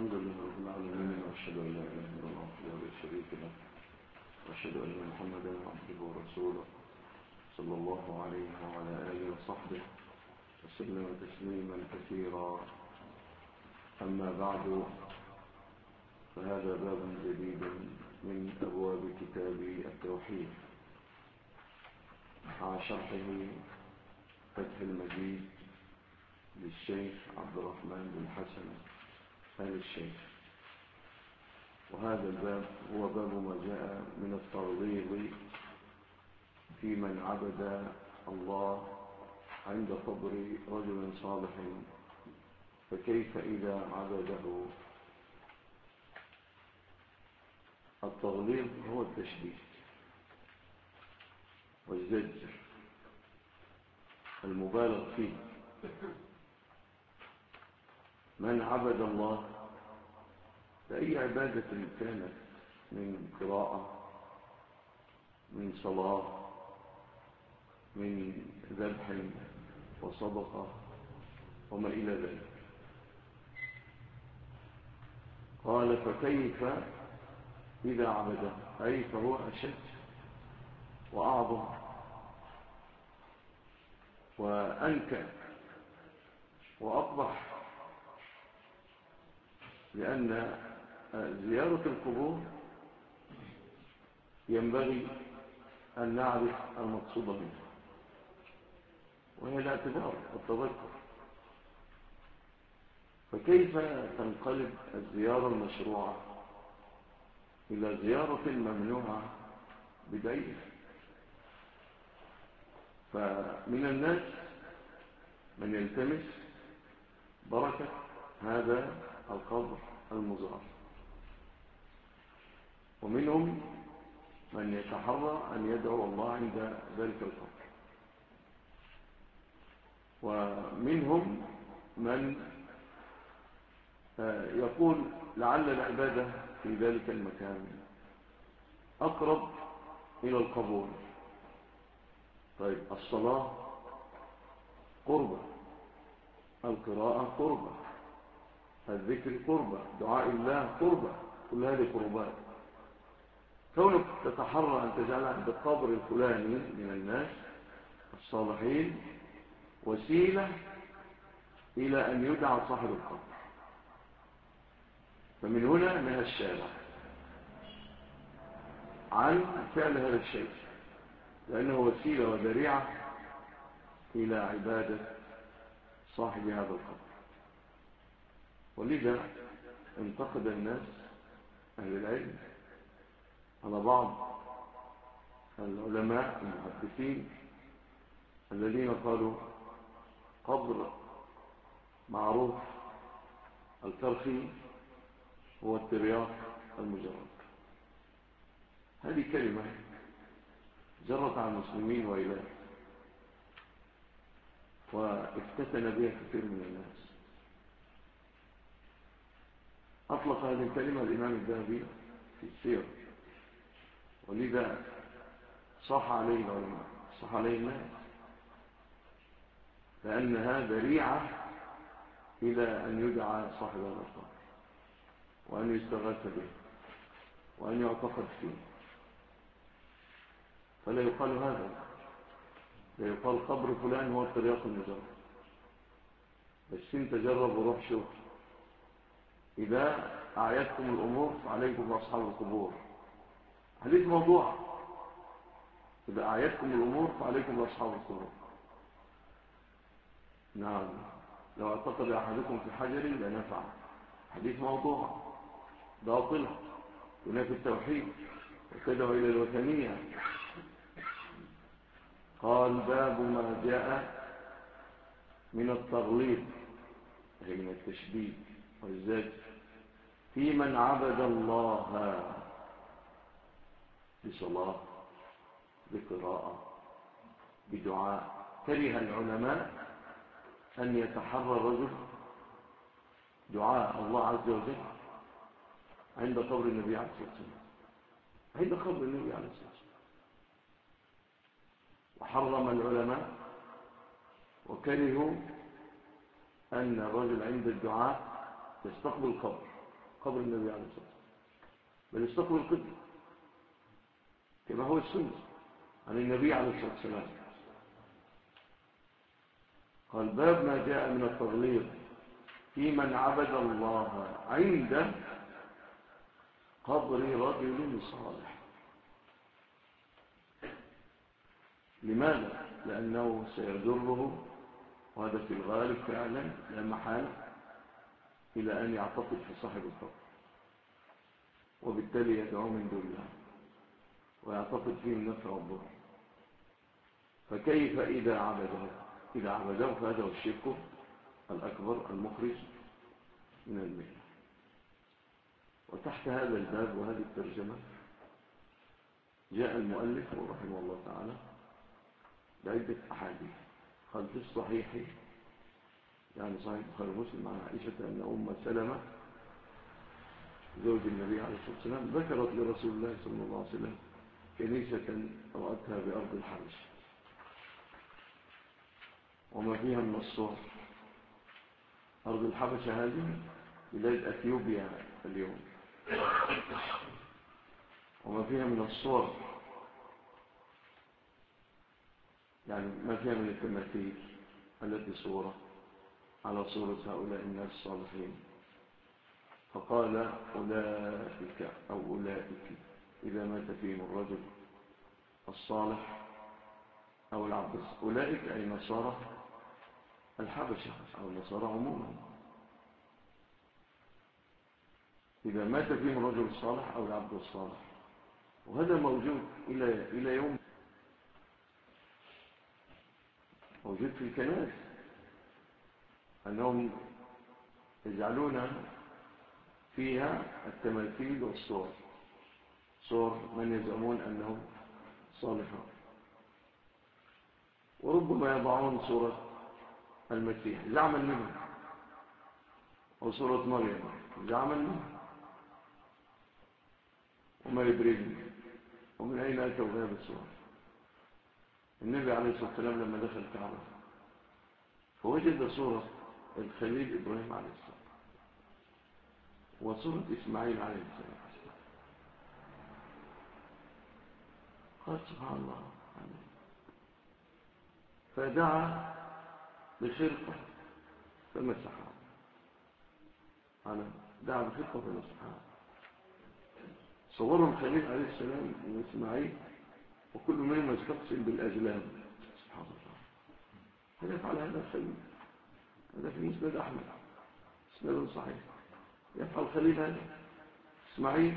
الحمد لله رب العالمين، وأشهد أن لا إله إلا الله وحده لا شريك له، وأشهد أن محمدا عبده ورسوله صلى الله عليه وعلى آله وصحبه وسلم تسليما كثيرا. أما بعد، فهذا باب جديد من أبواب كتاب التوحيد مع شرحه فتح المجيد للشيخ عبد الرحمن بن حسن آل الشيخ. وهذا الباب هو باب ما جاء من الترغيب في من عبد الله عند قبر رجل صالح، فكيف إذا عبده؟ التغليظ هو التشديد والزجر المبالغ فيه. من عبد الله فأي عبادة كانت، من قراءة، من صلاة، من ذبح وصدقة وما إلى ذلك. قال فكيف إذا عبده، أي فهو أشد وأعظم وأنكى وأقبح، لأن زيارة القبور ينبغي أن نعرف المقصود منها، وهي الاعتبار والتذكر. فكيف تنقلب الزيارة المشروعة إلى زيارة ممنوعة بدعية؟ فمن الناس من يلتمس بركة هذا القبر المزار، ومنهم من يتحرى أن يدعو الله عند ذلك القبر، ومنهم من يقول لعل العبادة في ذلك المكان أقرب إلى القبول. طيب، الصلاة قربة، القراءة قربة، الذكر قربة، دعاء الله قربة، كل هذه قربات. كونك تتحرى أن تجعل عند القبر الفلاني من الناس الصالحين وسيلة إلى أن يدعى صاحب القبر، فمن هنا نهى الشارع عن فعل هذا الشيء، لأنه وسيلة وذريعة إلى عبادة صاحب هذا القبر. ولذا انتقد الناس أهل العلم على بعض العلماء المحدثين الذين قالوا قبر معروف الكرخي هو الترياق المجرد. هذه كلمة جرت على المسلمين وإله، وافتتن بها كثير من الناس. أطلق هذه الكلمة الإمام الذهبي في السير، ولذا صح عليه العلماء، صح عليه الناس، لأنها ذريعة إلى أن يدعى صاحب هذا القبر، وأن يستغاث به، وأن يعتقد فيه. فلا يقال هذا، لا يقال قبر فلان هو الطريق المجرد، بس انت جرب وروح شوف. إذا أعيتكم الأمور فعليكم بأصحاب القبور، حديث موضوع. إذا أعيتكم الأمور فعليكم بأصحاب القبور. نعم، لو اعتقد أحدكم في حجر لنفع، حديث موضوع باطل ينافي التوحيد وتدعو إلى الوثنية. قال باب ما جاء من التغليظ، أي من التشديد والزجر، في من عبد الله بصلاة، بقراءة، بدعاء. كره العلماء أن يتحرى الرجل دعاء الله عز وجل عند قبر النبي عليه الصلاة والسلام، عند قبر النبي عليه الصلاة والسلام. وحرم العلماء وكرهوا أن الرجل عند الدعاء يستقبل القبر، قبر النبي عليه الصلاة والسلام، بل يستقبل القبلة كما هو السنة عن النبي عليه الصلاة والسلام. قال باب ما جاء من التغليظ في من عبد الله عند قبر رجل صالح. لماذا؟ لأنه سيجره، وهذا في الغالب فعلا لا محال، إلى أن يعتقد في صاحب القبر، وبالتالي يدعو من دون الله ويعتقد فيه النفع والضر. فكيف إذا عبده فهذا هو الشرك الأكبر المخرج من الملة. وتحت هذا الباب وهذه الترجمة جاء المؤلف رحمه الله تعالى بعدة أحاديث. قال في الصحيح، يعني صحيح البخاري ومسلم، عن عائشة أن أم سلمة زوج النبي عليه الصلاة والسلام ذكرت لرسول الله صلى الله عليه وسلم كنيسة رأتها بأرض الحبش وما فيها من الصور. أرض الحبشة هذه بلاد أثيوبيا اليوم، وما فيها من الصور، يعني ما فيها من التماثيل التي صورت على صورة هؤلاء الناس الصالحين. فقال أولئك أو أولئك إذا مات فيهم الرجل الصالح أو العبد الصالح، أولئك أي نصارى الحبشة أو النصارى عموما، إذا مات فيهم الرجل الصالح أو العبد الصالح. وهذا موجود إلى يوم، موجود في الكنائس، أنهم يجعلون فيها التماثيل والصور، صور من يزعمون أنهم صالحون، وربما يضعون صورة المسيح زعما منه، أو صورة مريم زعما منه، وما يدريهم ومن أين أتوا بهذه الصور. النبي عليه الصلاة والسلام لما دخل الكعبة فوجد صورة الخليل إبراهيم عليه السلام وصورة إسماعيل عليه السلام. قال سبحان الله، فدعا بخرقة فمسحها، دعا بخرقة فمسحها. صوروا الخليل عليه السلام وإسماعيل وكل منهم يستقسم بالأزلام. سبحان الله، هل يفعل هذا الخليل؟ هذا في مسند أحمد مسند صحيح. يفعل الخليل هذا؟ إسماعيل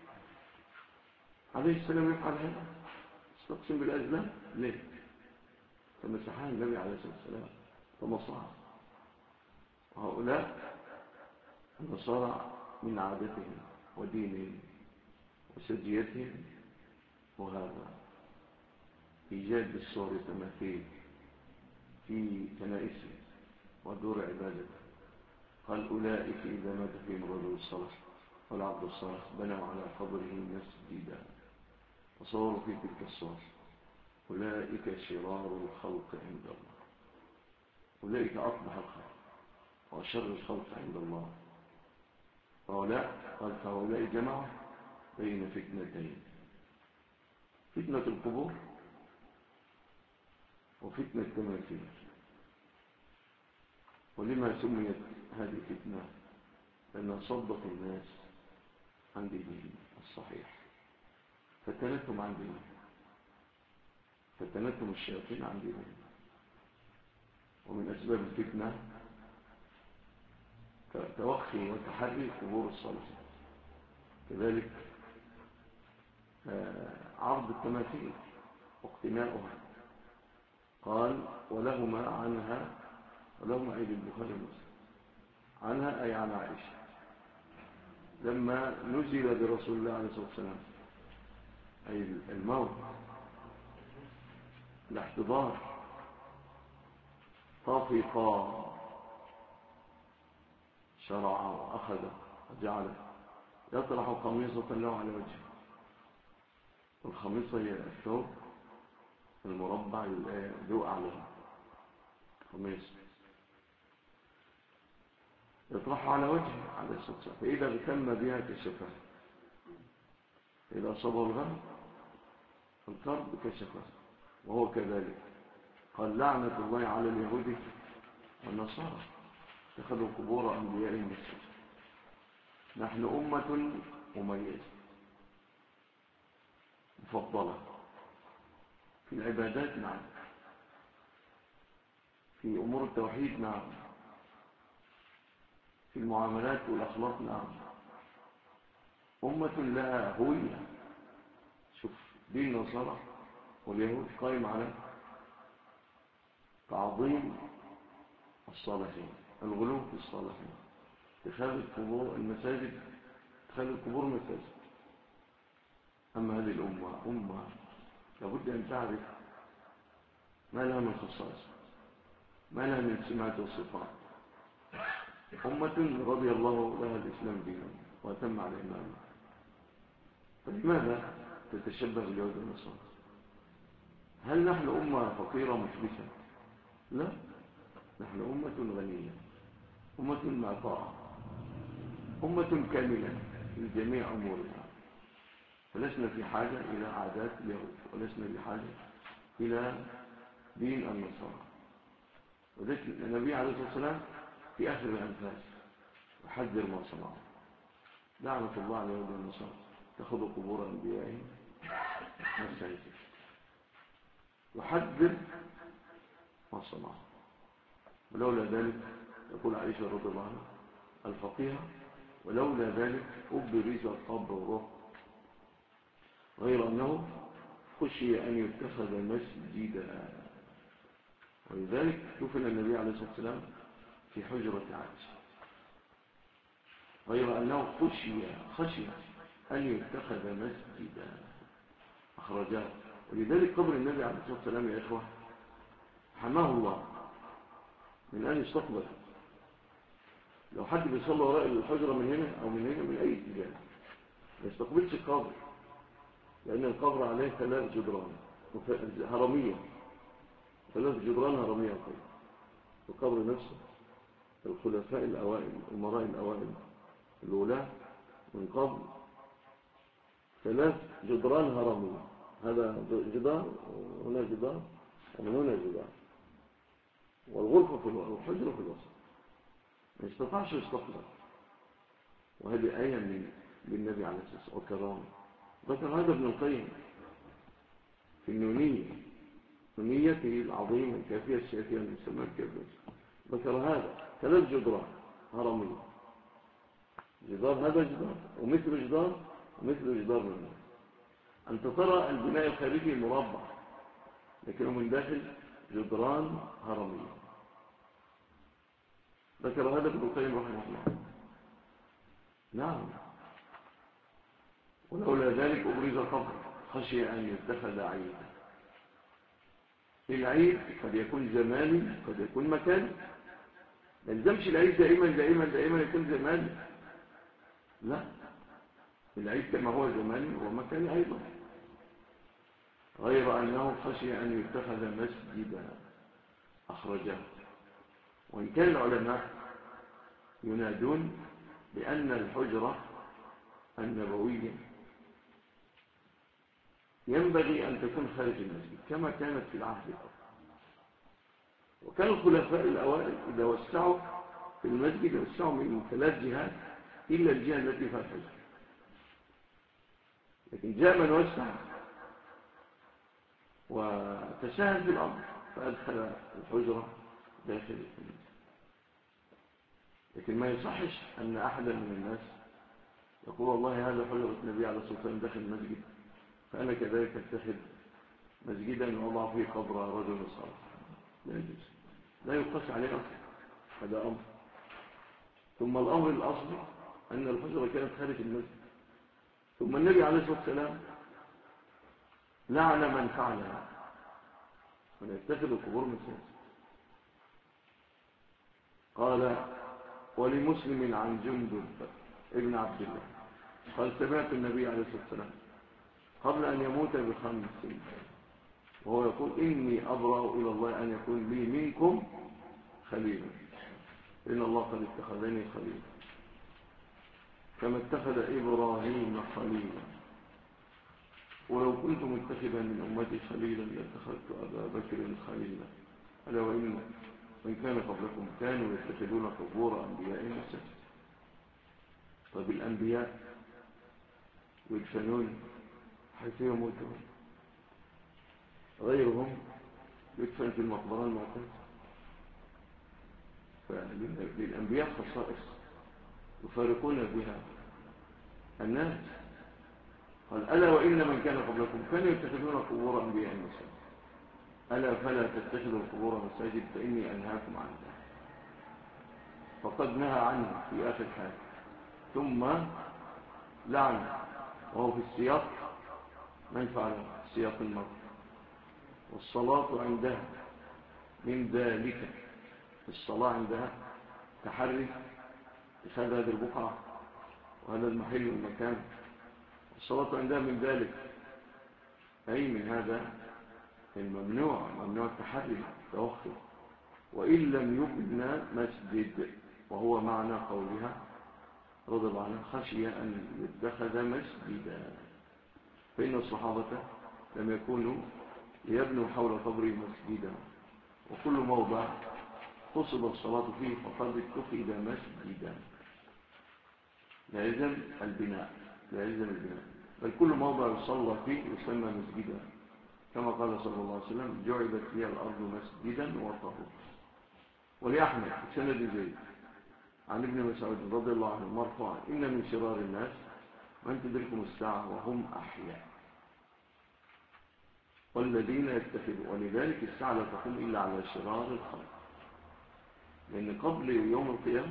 عليه السلام يفعل هذا؟ يستقسم بالأزلام ليه؟ فمسحها النبي عليه الصلاة والسلام فمصعها. وهؤلاء النصارى من عادتهم ودينهم وسجيتهم وهذا إيجاد الصور والتماثيل في كنائسهم ودور عبادته. قال أولئك إذا مات فيهم الرجل الصالح والعبد الصالح بنوا على قبره مسجدا وصوروا في تلك الصور. أولئك شرار الخلق عند الله، أولئك أقبح الخلق وأشر الخلق عند الله. هؤلاء قال فهؤلاء جمعوا بين فتنتين، فتنة القبور وفتنة التماثيل. ولما سميت هذه فتنة؟ لأنها صدت الناس عن دينهم الصحيح، فتنتهم عن دينهم، فتنتهم الشياطين عن دينهم. ومن أسباب الفتنة توخي وتحري قبور الصالحين، كذلك عرض التماثيل واقتناؤها. قال ولهما عنها، ولهما أيدي البخاري ومسلم عنها أي عن عائشة لما نزل برسول الله عليه الصلاة والسلام، أي الموت الاحتضار، طفقا شرع وأخذ وجعل يطرح قميصة له على وجهه. والخميصة هي الثوب المربع ذو أعلى قميص. يطرحها على وجهه عليه الصلاة والسلام، فإذا اغتم بها كشفها، إذا أصابه الغم الكرب كشفه، وهو كذلك. قال لعنة الله على اليهود والنصارى اتخذوا قبور أنبيائهم مسجدا. نحن أمة مميزة مفضلة في العبادات، نعم، في أمور التوحيد، نعم، في المعاملات والأخلاق، نعم، أمة لها هوية. شوف دين النصارى واليهود قائم على تعظيم الصالحين، الغلو في الصالحين، اتخاذ القبور المساجد، اتخاذ القبور مساجد. أما هذه الأمة أمة لابد أن تعرف ما لها من خصائص، ما لها من سمات وصفات. أمة رضي الله لها الإسلام دينا وأتم على إيمانه، فلماذا تتشبه باليهود والنصارى؟ هل نحن أمة فقيرة مفلسة؟ لا، نحن أمة غنية، أمة معطاءة، أمة كاملة في جميع أمورنا، فلسنا في حاجة إلى عادات اليهود، ولسنا بحاجة إلى دين النصارى. وذلك النبي عليه الصلاة والسلام في آخر الأنفاس يحذر ما صنعوا. لعنة الله على اليهود والنصارى اتخذوا قبور أنبيائهم مساجد. يحذر ما صنعوا. ولولا ذلك يقول عائشة رضي الله عنها الفقيهة، ولولا ذلك أبرز القبر والروح، غير أنه خشي أن يتخذ مسجدا. ولذلك دفن النبي عليه الصلاة والسلام في حجرة عائشة، غير أنه خشي أن يتخذ مسجدا، أخرجاه. ولذلك قبر النبي عليه الصلاة والسلام يا إخوة حماه الله من أن يستقبل. لو حد بيصلي وراء الحجرة من هنا أو من هنا من أي اتجاه ما يستقبلش القبر، لأن القبر عليه 3 جدران هرمية، 3 جدران هرمية القبر. القبر نفسه الخلفاء الأوائل، الأمراء الأوائل الأولى من قبل 3 جدران هرمية، هذا جدار وهنا جدار ومن هنا جدار، والغرفة في الوسط والحجرة في الوسط، ما يستطيعش يستقبل. وهذه آية من النبي عليه الصلاة والسلام وكرامه. ذكر هذا ابن القيم في النونية، نونيته العظيمة الكافية الشافية المسمى الكافية، ذكر هذا 3 جدران هرمية، جدار هذا جدار ومثل جدار ومثل جدار من هذا. أنت ترى البناء الخارجي مربع، لكنه من داخل جدران هرمية. ذكر هذا ابن القيم رحمه الله. نعم. ولولا ذلك أبرز قبر، خشي أن يتخذ عيدا. العيد قد يكون زماني قد يكون مكاني، ما يلزمش العيد دائما يكون زماني، لا، العيد كما هو زماني هو مكاني أيضا، غير أنه خشي أن يتخذ مسجدا، أخرجه. وإن كان العلماء ينادون بأن الحجرة النبوية ينبغي أن تكون خارج المسجد كما كانت في العهد الأول. وكان الخلفاء الأوائل إذا وسعوا في المسجد وسعوا من 3 جهات إلا الجهة التي فيها الحجر، لكن جاء من وسع وتساهل في الأمر فأدخل الحجرة داخل المسجد. لكن ما يصحش أن أحدا من الناس يقول والله هذا حجرة النبي عليه الصلاة والسلام داخل المسجد فأنا كذلك اتخذ مسجدا وضع فيه قبر رجل صالح، لا يجوز، لا يقاس عليه أصلا، هذا أمر. ثم الأمر الأصلي أن الحجرة كانت خارج المسجد. ثم النبي عليه الصلاة والسلام لعن من فعلها، من يتخذ القبور مساجد. قال ولمسلم عن جندب ابن عبد الله قال سمعت النبي عليه الصلاة والسلام قبل أن يموت ب5 وهو يقول إني أبرأ إلى الله أن يكون لي منكم خليلا. إن الله قد اتخذني خليلا كما اتخذ إبراهيم خليلا ولو كنت متخذا من أمتي خليلا لاتخذت أبا بكر خليلا ألا وإن من كان قبلكم كانوا يتخذون قبور أنبيائهم مساجد. طيب الأنبياء يدفنون حيث يموتون، غيرهم يدفن في المقبرة المعتادة. فللأنبياء خصائص يفارقون بها الناس. قال ألا وإن من كان قبلكم كانوا يتخذون قبور أنبيائهم مساجد ألا فلا تتخذوا القبور مساجد فإني أنهاكم عن ذلك. فقد نهى عنه في آخر حال ثم لعن، وهو في السياق من فعل سياق المرء. والصلاة عندها من ذلك، الصلاة عندها تحري اتخاذ هذه البقعة وهذا المحل والمكان. الصلاة عندها من ذلك أي من هذا الممنوع، ممنوع التحري توخي. وإن لم يبنى مسجد، وهو معنى قولها رضي الله عنه خشي أن يتخذ مسجدا، فإن الصحابة لم يكونوا ليبنوا حول قبره مسجدا، وكل موضع قصد الصلاة فيه فقد اتخذ مسجدا. لا يلزم البناء، بل كل موضع يصلى فيه يسمى مسجدا، كما قال صلى الله عليه وسلم جعلت لي الأرض مسجدا وطهورا. ولأحمد سند زيد عن ابن مسعود رضي الله عنه مرفوعا إن من شرار الناس من تدركهم الساعة وهم أحياء والذين يتخذون، ولذلك الساعة لا تقوم إلا على شرار الخلق، لأن قبل يوم القيامة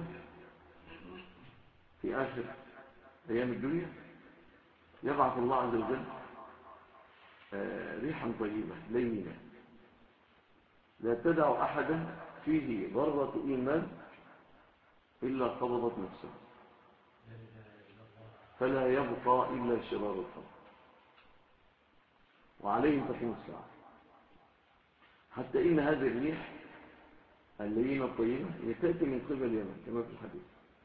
في آخر أيام الدنيا يبعث الله عز وجل ريحا طيبة لينة لا تدع أحدا فيه ذرة إيمان إلا قبضت نفسه، فلا يبقى إلا شرار الخلق، وعليهم تقوم الساعة. حتى إن هذه الريح اللينة الطيبة تأتي من قبل اليمن كما في الحديث،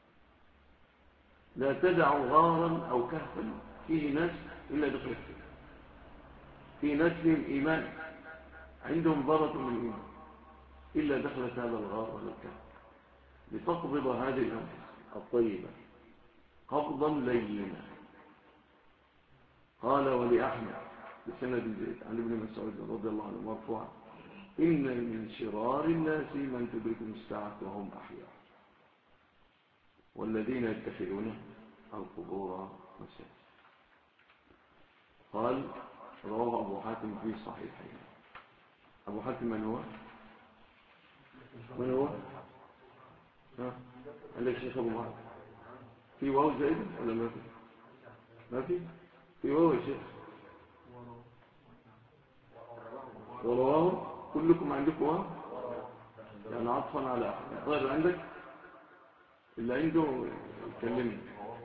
لا تدع غارا أو كهفا فيه ناس إلا دخلت في ناس فيهم إيمان عندهم ذرة من الإيمان إلا دخلت هذا الغار ولا الكهف لتقبض هذه الأنفس الطيبة قبضا لينا. قال ولأحمد بسند زيد عن ابن مسعود رضي الله عنه مرفوعا إن من شرار الناس من تدركهم الساعة وهم أحياء والذين يتخذون القبور مساجد. قال رواه أبو حاتم في صحيحين. أبو حاتم من هو؟ قال لك شيخ أبو معاذ في واو زائد ولا ما في؟ ما في واو يا شيخ. ورواه كلكم عندكم واو يعني عطفا على أحد. غير عندك اللي عنده يكلمني.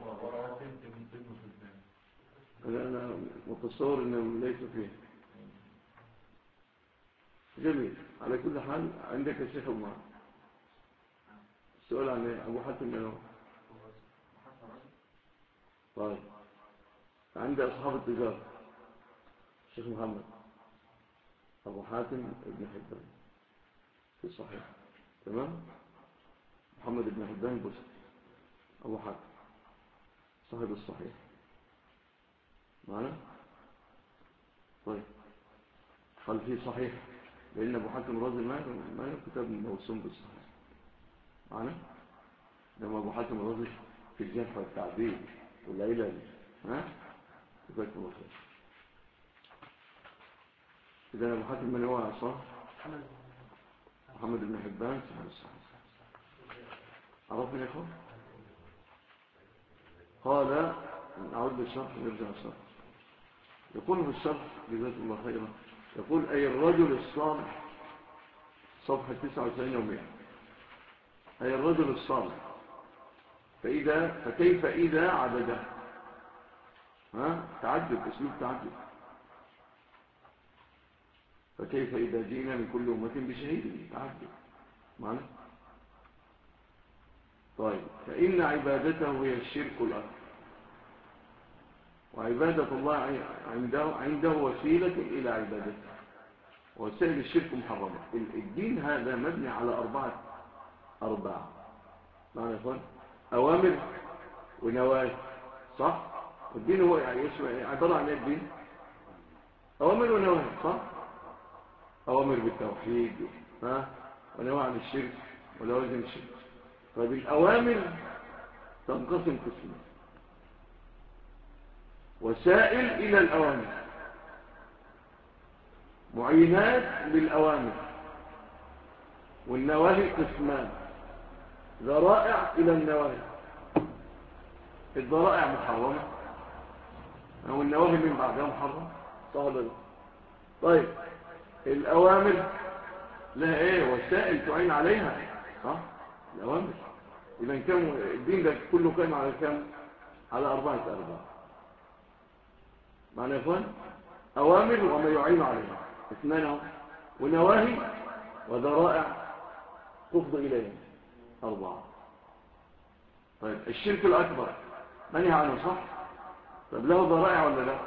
أنا متصور إنه ليس فيه. جميل. على كل حال عندك يا شيخ أبو معاذ السؤال عن أبو حاتم من هو؟ طيب عند أصحاب التجارة الشيخ محمد أبو حاتم ابن حبان في الصحيح تمام. محمد بن حبان البصري أبو حاتم صاحب الصحيح معنا. طيب قال فيه صحيح لأن أبو حاتم الرازي ما كتاب موسوم بالصحيح معنا. لما أبو حاتم الرازي في الجرح والتعديل والعلل كفاية الله خير. إذن أبو حاتم من هو عصام محمد بن حبان صاحب الصحيح. عرفنا يا أخوان. قال نعود للشرح نرجع الشرح. يقول في الشرح جزاك الله خيرا يقول أي الرجل الصالح صفحة 99 و100 أي الرجل الصالح فكيف إذا عبده تعجب اسلوب تعجب. فكيف إذا جئنا من كل أمة بشهيد تعجب معنا. طيب فإن عبادته هي الشرك الأكبر، وعبادة الله عنده وسيلة إلى عبادته، وسائل الشرك محرمة. الدين هذا مبني على أربعة معنى يا إخوان، أوامر ونواهي، صح؟ الدين هو عبارة عن الدين أوامر ونواهي، صح؟ أوامر بالتوحيد ونواهي عن الشرك ولوازم الشرك. فبالأوامر تنقسم قسمين: وسائل إلى الأوامر، معينات للأوامر، والنواهي قسمان: ذرائع إلى النواهي. الذرائع محرمة والنواهي من بعدها محرمة، صح ولا لا؟ طيب الأوامر لها إيه؟ وسائل تعين عليها، صح؟ الأوامر إذا كان الدين ده كله قائم على كم؟ على أربعة أرباع. معنى يا إخوان أوامر وما يعين عليها اثنان، ونواهي وذرائع تفضي إليها أربعة. طيب الشرك الأكبر منهي عنه، صح؟ طب له ذرائع ولا لا؟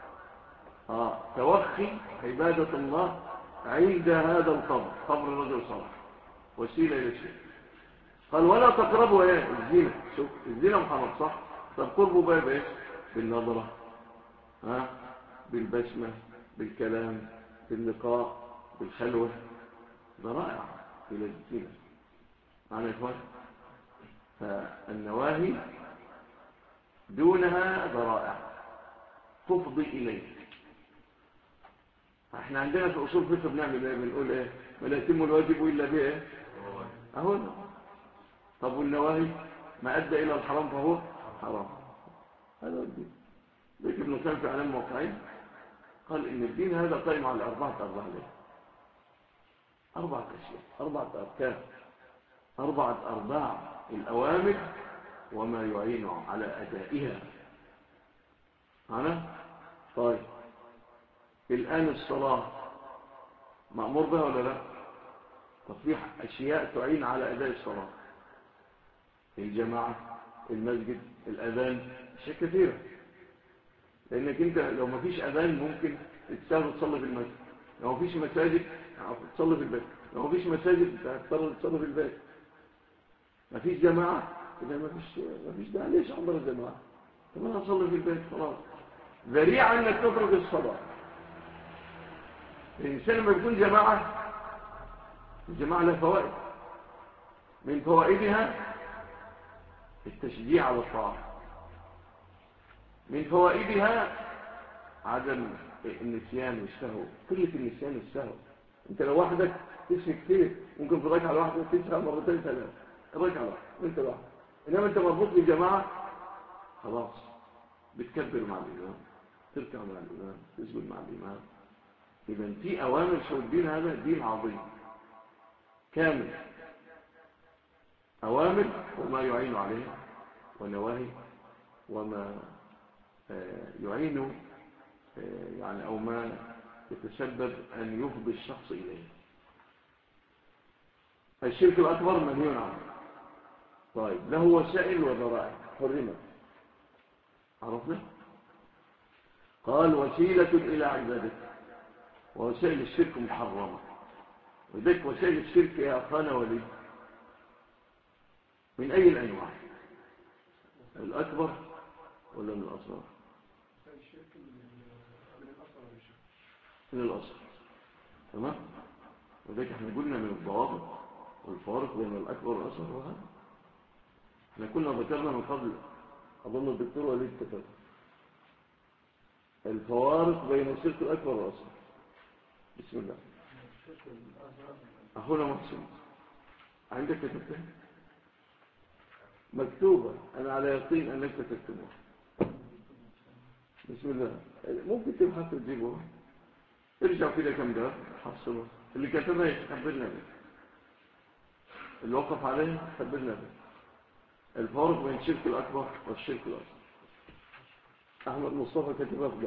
توخي عبادة الله عند هذا القبر، قبر الرجل الصالح، وسيلة إلى الشرك. قال ولا تقربوا الزنا. شوف الزنا محرم، صح؟ طب قربوا بقى بايه؟ بالنظرة، بالبسمة، بالكلام، باللقاء، بالخلوة، ذرائع إلى الزنا. معنى يا إخوان فالنواهي دونها ذرائع تفضي إليه. احنا عندنا في أصول فقه بنعمل ايه؟ بنقول ايه؟ ما لا يتم الواجب إلا بايه؟ أهو. طب والنواهي ما أدى إلى الحرام فهو حرام. هذا الدين. لكن ابن القيم في إعلام الموقعين قال إن الدين هذا قائم على أربعة أشياء، أربعة أركان، أربعة أرباع: الأوامر وما يعين على أدائها. طيب الآن الصلاة مأمور بها ولا لا؟ تصبيح أشياء تعين على أداء الصلاة: الجماعة، المسجد، الأذان، أشياء كثيرة. لأنك أنت لو ما فيش أذان ممكن تتساهل تصلي في المسجد، لو ما فيش مساجد تصلي في البيت، لو ما فيش مساجد تضطر تصلي في البيت. ما فيش جماعة، إذا ما فيش داعي ليش أحضر الجماعة؟ طب أنا أصلي في البيت خلاص. ذريعة أنك تترك الصلاة. الإنسان لما يكون جماعة، الجماعة لها فوائد، من فوائدها التشجيع على الطاعة، من فوائدها عدم النسيان والسهو، قلة النسيان والسهو. انت لو وحدك تسهي كتير، ممكن في ركعة واحدة تسهى مرتين ثلاثة، الركعة واحدة وانت لوحدك. انما انت مربوط بجماعة خلاص بتكبر مع الإمام، تركع مع الإمام، تسجد مع الإمام. إذا في أوامر. شو الدين هذا؟ دين عظيم كامل، أوامر وما يعين عليها، ونواهي وما يعين يعني أو ما يتسبب أن يفضي الشخص إليه. الشرك الأكبر منهي عنه. طيب له وسائل وذرائع حرمت، عرفنا؟ قال وسيلة إلى عبادته، ووسائل الشرك محرمة. وذلك وسائل الشرك يا أخانا ولي من أي الأنواع؟ الأكبر ولا من الأصغر؟ من الأصغر، تمام؟ وذلك احنا قلنا من الضوابط والفوارق بين الأكبر والأصغر وهذا احنا كنا ذكرنا من قبل، أظن الدكتور وليد كتب الفوارق بين الشرك الأكبر والأصغر. بسم الله. أخونا محسن عندك كتبتها مكتوبة، أنا على يقين أنك كتبتها. بسم الله. ممكن تبحث وتجيبوها، ارجع كده كم ده حصلوا اللي كتبها يخبرنا به، اللي وقف عليه يخبرنا به. الفارق بين الشرك الأكبر والشرك الأصغر. أحمد مصطفى كتبها في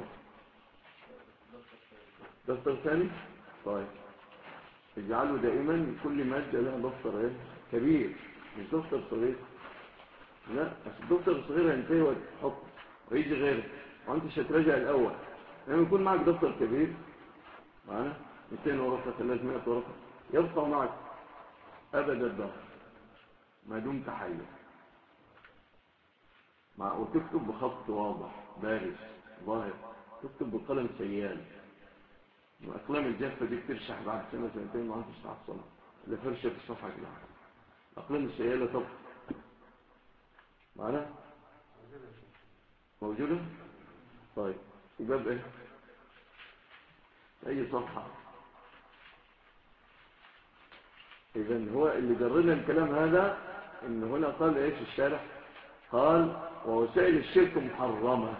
دفتر ثاني. طيب اجعلوا دائما كل مادة لها دفتر كبير، مش دفتر صغير. لا، بس الدفتر الصغير هينتهي وتحط ويجي غيره، وانت مش هتراجع الاول. لما يكون معك دفتر كبير معنا 200 ورقه 300 ورقه يبقى معك ابد الدهر ما دمت حيا، وتكتب بخط واضح بارز ظاهر، تكتب بقلم سيال. الاقلام الجافه دي بترشح بعد سنه سنتين ما عادش تحصلها الا فرشه في الصفحه كده. الاقلام السياله طب معنا موجوده. طيب يبقى ايه اي صفحه. اذا هو اللي جرنا الكلام هذا ان هنا قال ايش الشارح؟ قال ووسائل الشرك محرمه.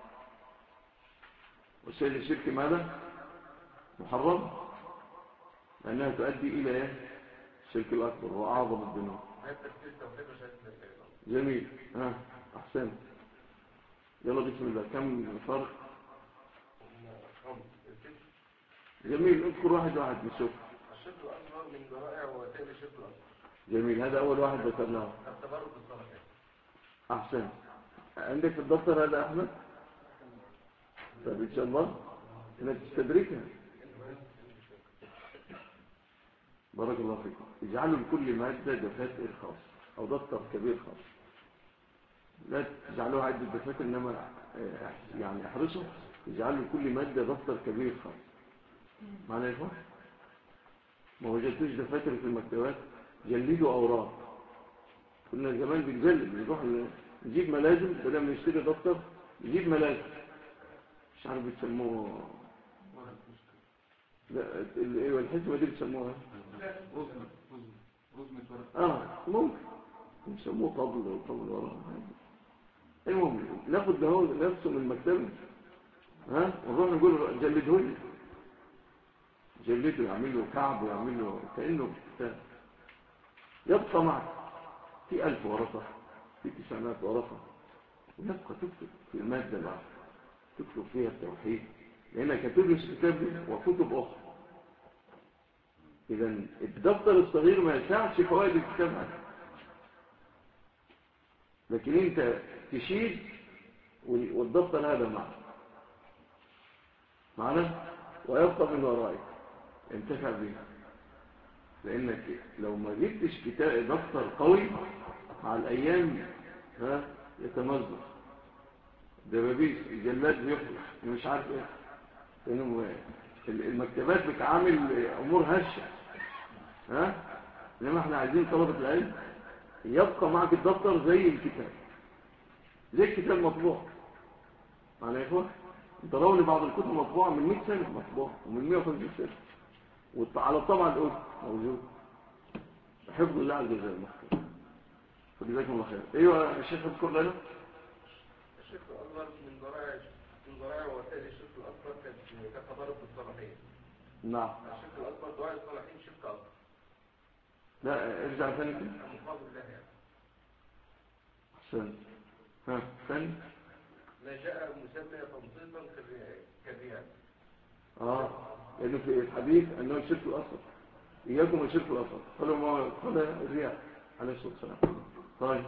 وسائل الشرك ماذا؟ محرمه، لانها تؤدي الى ايه؟ الشرك الاكبر واعظم الذنوب. جميل. احسن. يلا بسم الله. كم الفرق؟ جميل. اذكر واحد واحد نشوف. الشرك الأصغر من ذرائع ووسائل الشرك الأصغر. جميل. هذا أول واحد ذكرناه. التبرك بالصالحين. أحسن. عندك في الدفتر هذا أحمد؟ طيب إن شاء الله إنك تستدركها. بارك الله فيكم. اجعلوا لكل مادة دفاتر خاص أو دفتر كبير خاص. لا تجعلوها عدة دفاتر، إنما يعني احرصوا اجعلوا لكل مادة دفتر كبير خاص. معنى إيه؟ ما وجدتوش دفاتر في المكتبات؟ جلدوا أوراق. كنا زمان بنجلد، نروح نجيب ملازم بدل ما نشتري دفتر نجيب ملازم. مش عارف بتسموه. لا ايوه الحزمه دي بتسموها ممكن يسموه طبل ورا. المهم ناخد ده نفسه من المكتبه ونروح نقول جلده لي. جلده يعمل له كعب ويعمل له كانه كتاب. يبقى معك في 1000 ورقه، في 900 ورقه، ويبقى تكتب في الماده الواحده تكتب فيها التوحيد، لانك هتدرس الكتاب دي وكتب اخرى. اذا الدفتر الصغير ما يساعدش فوائد الكتاب هذا، لكن انت تشيل والدفتر هذا معنا ويبقى من ورائك انتفع به. لانك لو ما جبتش كتاب دفتر قوي مع الايام يتمزق دبابيس الجلاد بيخلص مش عارف ايه، لانه المكتبات بتعامل امور هشه. انما احنا عايزين طلبه العلم يبقى معك الدفتر زي الكتاب، زي الكتاب مطبوع. معنى يا اخوان ترون بعض الكتب مطبوعه من 100 سنه مطبوعه ومن 150 سنه وعلى الطبعه الاولى موجود. حفظ الله عز وجل مخطوط. فجزاكم الله خير. ايوه الشيخ اذكر لنا. الشرك الأصغر من ذرائع ووسائل الشرك الأكبر كالتبرك بالصالحين. نعم. الشرك الأكبر دعاء الصالحين شرك أكبر. لا ارجع ثاني كده. المقابل الله يعني. احسن. ثاني. ما جاء مسمى تنصيصا كالرياء. لأنه في الحديث أنه الشرك الأصغر. إياكم الشرك الأصغر. قالوا ما قال الرياء عليه الصلاة والسلام. طيب.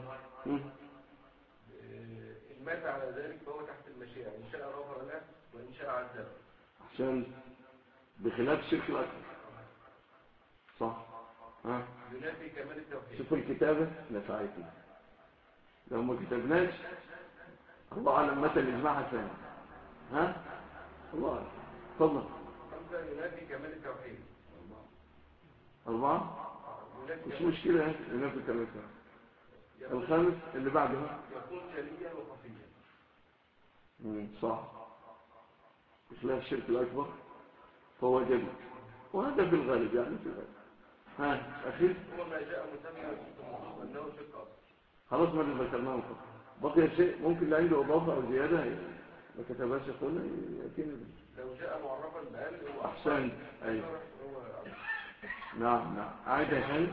إن مات على ذلك فهو تحت المشيئة، إن شاء غفر له وإن شاء عذبه. عشان بخلاف الشرك الأكبر. صح. ينافي كمال التوحيد. شوفوا الكتابة نفعتنا. لو ما كتبناش الله أعلم متى الإجماع الثاني. الله أعلم. تفضل. 5 ينافي كمال التوحيد. 4 مش مشكلة ينافي كمال التوحيد. الخامس اللي بعدها يكون جليا وخفيا. صح. بخلاف الشرك الأكبر فهو جلي، وهذا في الغالب يعني في الغالب. أخير هو ما جاء مسمى أنه شرك أصغر. خلاص ما اللي ذكرناه فقط. بقي شيء ممكن اللي عنده إضافة أو زيادة ما كتبهاش يقولنا يأتينا به. لو جاء معرفا بأل هو أحسن. أيوة. نعم عايد يا خالد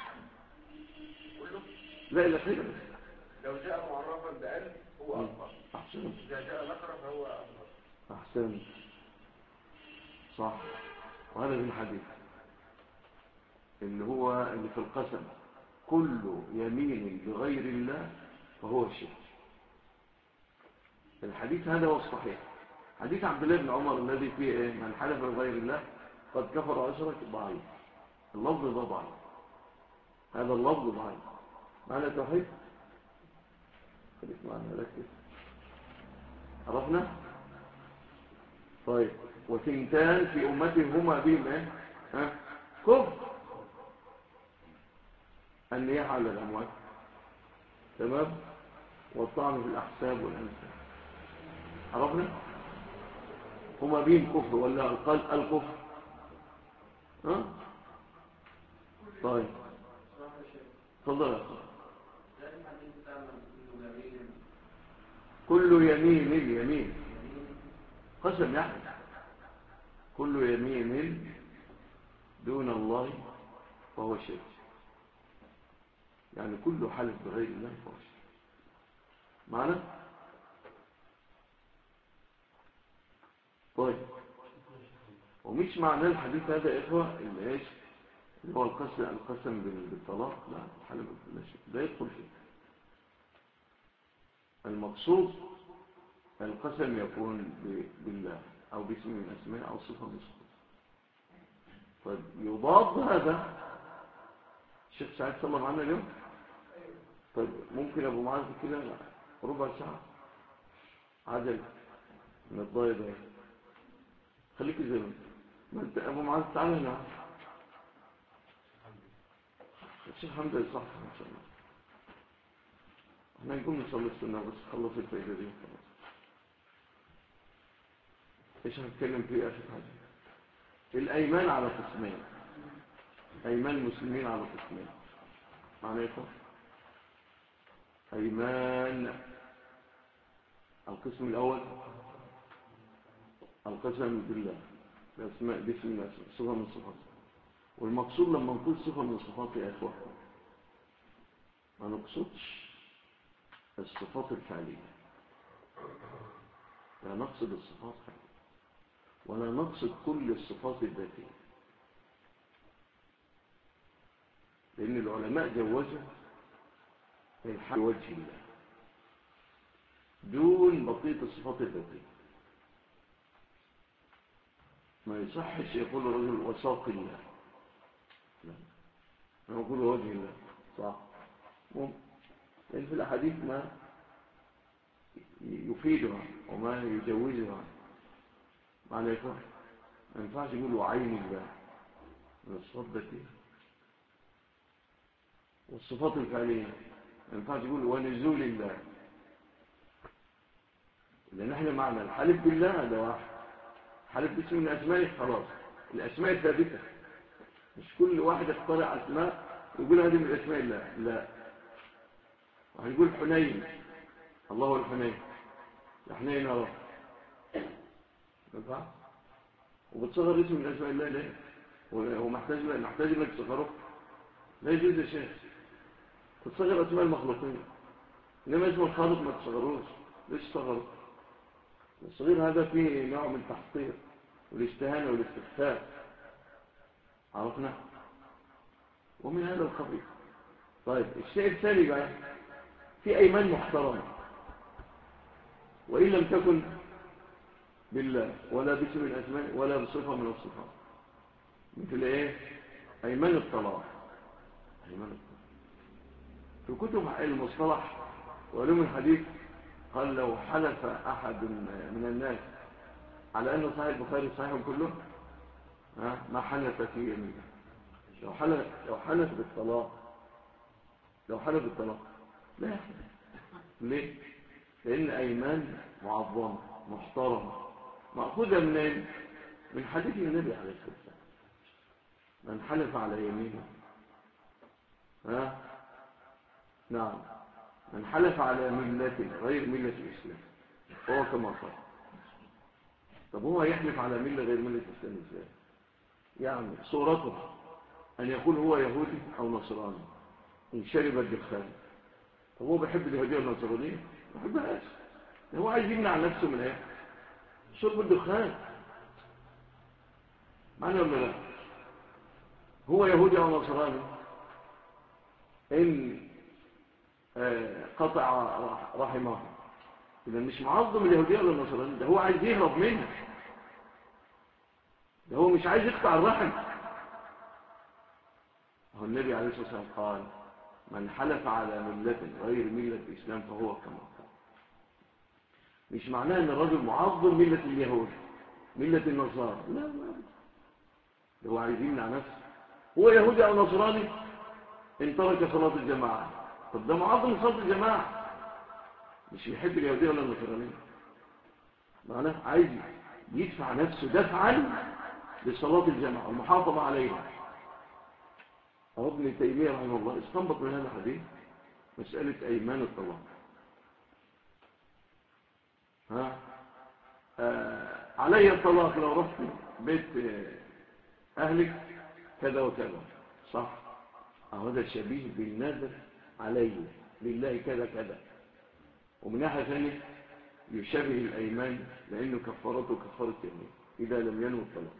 كله. لا الأخير بس. لو جاء معرفا بأل هو أكبر. أحسن. إذا جاء نكرة فهو أكبر. أحسن. صح. وهذا في الحديث اللي هو اللي في القسم كل يمين بغير الله فهو الشرك. الحديث هذا هو الصحيح. حديث عبد الله بن عمر الذي فيه إيه؟ من حلف بغير الله قد كفر وأشرك ضعيف. اللفظ ده ضعيف، هذا اللفظ ضعيف. معنى توحيد خليك معنا ركز. عرفنا؟ طيب، وثنتان في أمته هما بهم إيه؟ كفر، النياحة على الأموات، تمام، والطعن في الأحساب والأنساب. عرفنا؟ هما بهم كفر ولا الكفر؟ طيب، تفضل يا أخي. كل يمين قسم يعني، كل يمين دون الله فهو شرك، يعني كل حلف بغير الله فهو شرك. معنا؟ طيب، ومش معنى الحديث هذا يا إخوة اللي إيش اللي هو القسم بالطلاق، لا، الحلف بالله لا يدخل فيه. المقصود القسم يكون بالله أو باسم من أسماء أو صفة من صفات. طيب، يضاد هذا الشيخ سعيد صلى الله عليه اليوم. طيب، ممكن أبو معاذ كده ربع ساعة عجل من الضاية ده، خليك زي ما انت. أبو معاذ تعالى هنا، الشيخ حمد صح إن شاء الله. احنا نقوم نصلي السنة بس خلص الفائدة دي خلاص. ايش هنتكلم فيه آخر حاجة؟ الأيمان على قسمين، أيمان المسلمين على قسمين. معنى يفهم؟ أيمان القسم الأول القسم بالله باسم الأسماء، صفة من الصفات. والمقصود لما نقول صفة من الصفات يا إخوة ما نقصدش الصفات الفعلية، لا نقصد الصفات فعلية، ولا نقصد كل الصفات الذاتية، لأن العلماء جوزوا الحق بوجه الله دون بقية الصفات الذاتية. ما يصحش يقول الرجل وساق الله، لا، يقول وجه الله، صح، لأن في الأحاديث ما يفيدها وما يجوزها. معنى يقول ما ينفعش يقول وعين الله من الصفات الذاتية. والصفات الفعلية ما ينفعش يقول ونزول الله، لأن احنا معنى الحلف بالله ده واحد، حلف باسم من أسمائه خلاص، الأسماء الثابتة، مش كل واحد يخترع أسماء ويقول هذه من أسماء الله، لا. وهنقول حنين، الله الحنين، يا حنين يا رب، ينفع؟ وبتصغر اسم من أسماء الله ليه؟ ومحتاج انك تصغره؟ لا يجوز يا شيخ، تصغر أسماء المخلوقين، إنما اسم الخالق ما تصغروش. ليش تصغره؟ الصغير هذا فيه نوع من التحقير والاستهانة والاستخفاف. عرفنا؟ ومن هذا القبيل. طيب، الشيء الثاني بقى في أيمان محترمة وإن لم تكن بالله ولا باسم الأسماء ولا بصفة من الصفات، مثل إيه؟ أيمان الطلاق. أيمان الطلاق في كتب المصطلح وعلوم الحديث قال لو حلف أحد من الناس على أن صحيح البخاري صحيح كله ما حلف في يمينه. لو حلف بالطلاق لا يحلف. ليه؟ لأن أيمان معظمة محترمة مأخوذة منين؟ من حديث النبي عليه الصلاة والسلام، من حلف على يمينه نعم، من حلف على ملة غير ملة الإسلام فهو كما قال. طب هو يحلف على ملة غير ملة الإسلام إزاي؟ يعني صورته أن يقول هو يهودي أو نصراني إن شرب الدخان. طب هو بيحب اليهودية والنصرانية؟ ما بيحبهاش، هو عايز يمنع نفسه من ايه؟ شرب الدخان. معنى ولا لا؟ هو يهودي أو نصراني إن قطع رحمه، إذا مش معظم اليهودية ولا النصرانية، ده هو عايز يهرب منها، ده هو مش عايز يقطع الرحم. هو النبي عليه الصلاة والسلام قال من حلف على ملة غير ملة الإسلام فهو كما قال. مش معناه ان الرجل معظم ملة اليهود ملة النصارى، لا لا، ده هو عايز يمنع نفسه. هو يهودي او نصراني ان ترك صلاة الجماعة، طب ده معظم صلاة الجماعة، مش يحب اليهودية ولا النصرانية، معناه عايز يدفع نفسه دفعا لصلاة الجماعة والمحافظة عليها. ابن تيمية رحمه الله استنبط من هذا الحديث مسألة أيمان الطلاق. علي الطلاق لو رحت بيت أهلك كذا وكذا، صح؟ هذا شبيه بالنذر علي لله كذا كذا. ومن ناحية ثانية يشبه الأيمان لأنه كفارته كفارة يمين إذا لم ينوي الطلاق.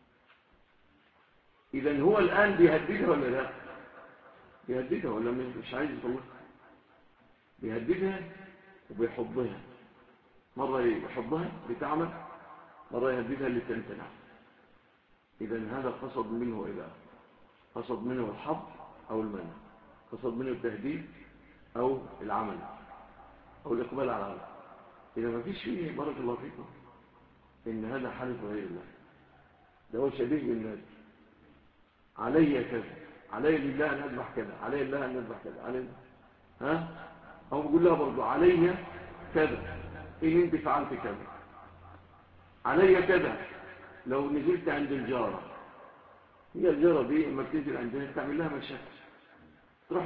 إذن هو الآن بيهددها ولا لا؟ بيهددها ولا مش عايز يطلقها؟ بيهددها وبيحضها، مرة يحضها لتعمل، مرة يهددها لتمتنع. إذن هذا قصد منه إله، قصد منه الحظ أو المنع، قصد منه التهديد أو العمل أو الإقبال على العمل. إذا ما فيش فيه بارك الله فيكم إن هذا حلف غير الله، ده هو شبيه بالناس. علي كذا، علي لله أن أذبح كذا، علي لله أن أذبح كذا، علي أو بقول لها برضو علي كذا إن أنت فعلت كذا، علي كذا لو نزلت عند الجارة. هي الجارة دي لما بتنزل عندها تعمل لها مشاكل، تروح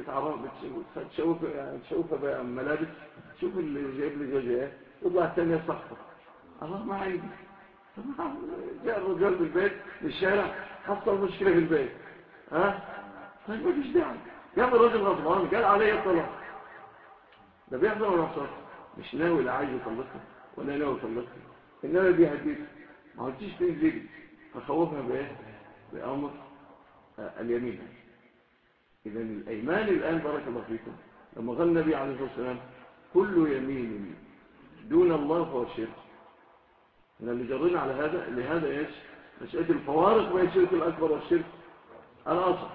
تشوفها بقى ملابس، تشوف اللي جايب لي زوجات، تطلع الثانية صحفة، الله ما عندي. جاء الرجال بالبيت للشارع حصل مشكلة في البيت، طيب ما فيش داعي، جاب الرجل غضبان قال علي الطلاق، ده بيحصل ولا يحصل؟ مش ناوي لا عايز يطلقها ولا ناوي يطلقها، انما بيهددها، ما قلتيش تنزلي، فخوفها بايه؟ بأمر اليمين. إذن الأيمان الآن بارك الله فيكم لما قال النبي عليه الصلاة والسلام كل يمين دون الله فهو شرك، إن اللي جرين على هذا لهذا إيش؟ مسألة الفوارق بين الشرك الأكبر والشرك الأصغر،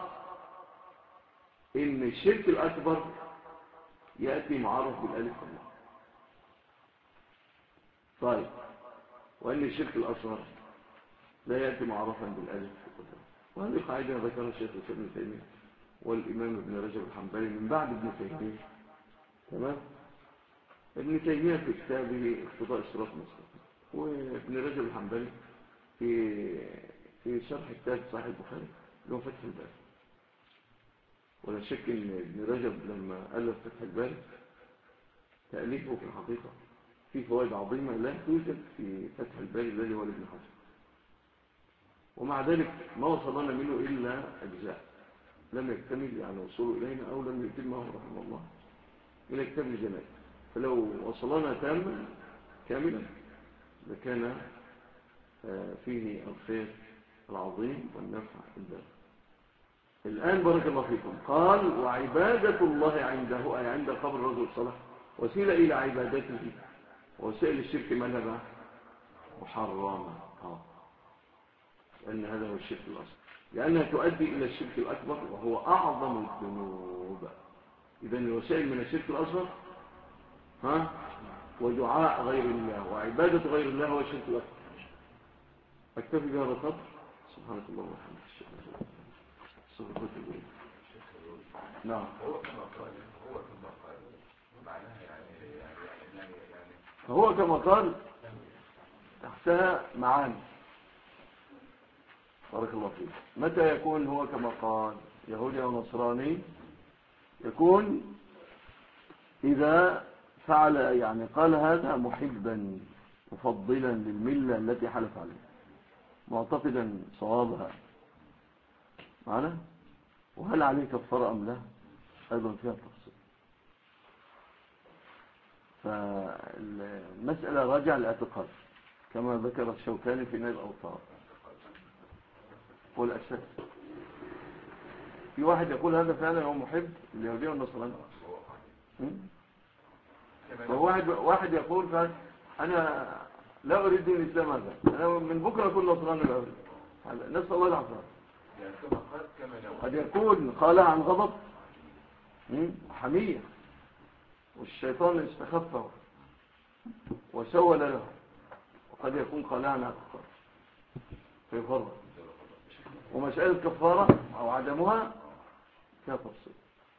إن الشرك الأكبر يأتي معرف بالألف والله، طيب، وأن الشرك الأصغر لا يأتي معرفا بالألف والله. وهذه قاعدة ذكرها الشيخ ابن تيمية والإمام ابن رجب الحنبلي من بعد ابن تيمية، تمام؟ ابن تيمية في كتابه اقتضاء الصراط المستقيم، وابن رجب الحنبلي في شرح كتاب صحيح البخاري اللي هو فتح الباري. ولا شك ان ابن رجب لما ألف فتح الباري تأليفه في الحقيقة في فوائد عظيمة لا توجد في فتح الباري الذي هو ابن حجر، ومع ذلك ما وصلنا منه إلا أجزاء لم يكتمل يعني وصوله إلينا أو لم يتمه رحمه الله إلى كتاب الجنائز، فلو وصلنا تاما كاملا لكان فيه الخير العظيم والنفع البالغ. الآن بارك الله فيكم قال وعبادة الله عنده أي عند قبر الرجل الصالح وسيلة إلى عبادته، وسائل الشرك مذهبة محرمة، لأن هذا هو الشرك الأصغر، لأنها تؤدي إلى الشرك الأكبر وهو أعظم الذنوب. إذن الوسائل من الشرك الأصغر ودعاء غير الله وعبادة غير الله هو الشرك الأكبر. أكتفي بهذا القدر، سبحانك اللهم وبحمدك. نعم. هو كما قال تحتها معاني بارك الله فيك. متى يكون هو كما قال يهودي أو نصراني؟ يكون إذا فعل يعني قال هذا محبا مفضلا للملة التي حلف عليها معتقدا صوابها معنا، وهل عليه كفارة أم لا أيضا فيها تفصيل. فالمسألة راجع الاعتقاد كما ذكر الشوكاني في نيل الأوطار والأساس. في واحد يقول هذا فعلا هو محب اليهودية والنصرانية فواحد يقول أنا لا أريد الإسلام هذا، أنا من بكرة أكون نصراني لا أريد. نسأل الله العافية. قد يكون قالها عن غضب حمية، والشيطان استخفه وسول له، وقد يكون قالها عن أكثر فيفرق. ومسألة كفارة أو عدمها فيها تفصيل،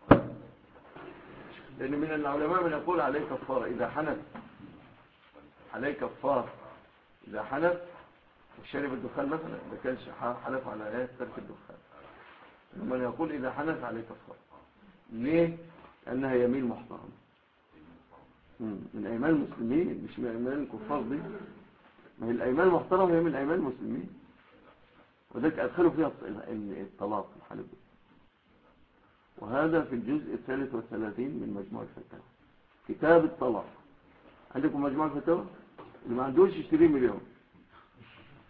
لأن من العلماء من يقول عليه كفارة إذا حنث، عليه كفارة إذا حنث وشرب الدخان مثلا، إذا كان حلف على آيات ترك الدخان، من يقول إذا حنث عليه كفارة. ليه؟ لأنها يمين محترم من أيمان المسلمين، مش من أيمان الكفار دي. ما هي الأيمان المحترمة هي من أيمان المسلمين، وذلك أدخلوا فيها الطلاق الحلف. وهذا في الجزء 33 من مجموع الفتاوى، كتاب الطلاق. عندكم مجموع الفتاوى؟ اللي ما عندوش يشتريه مليون.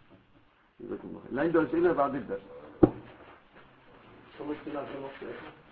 اللي عنده أسئلة بعد الدرس.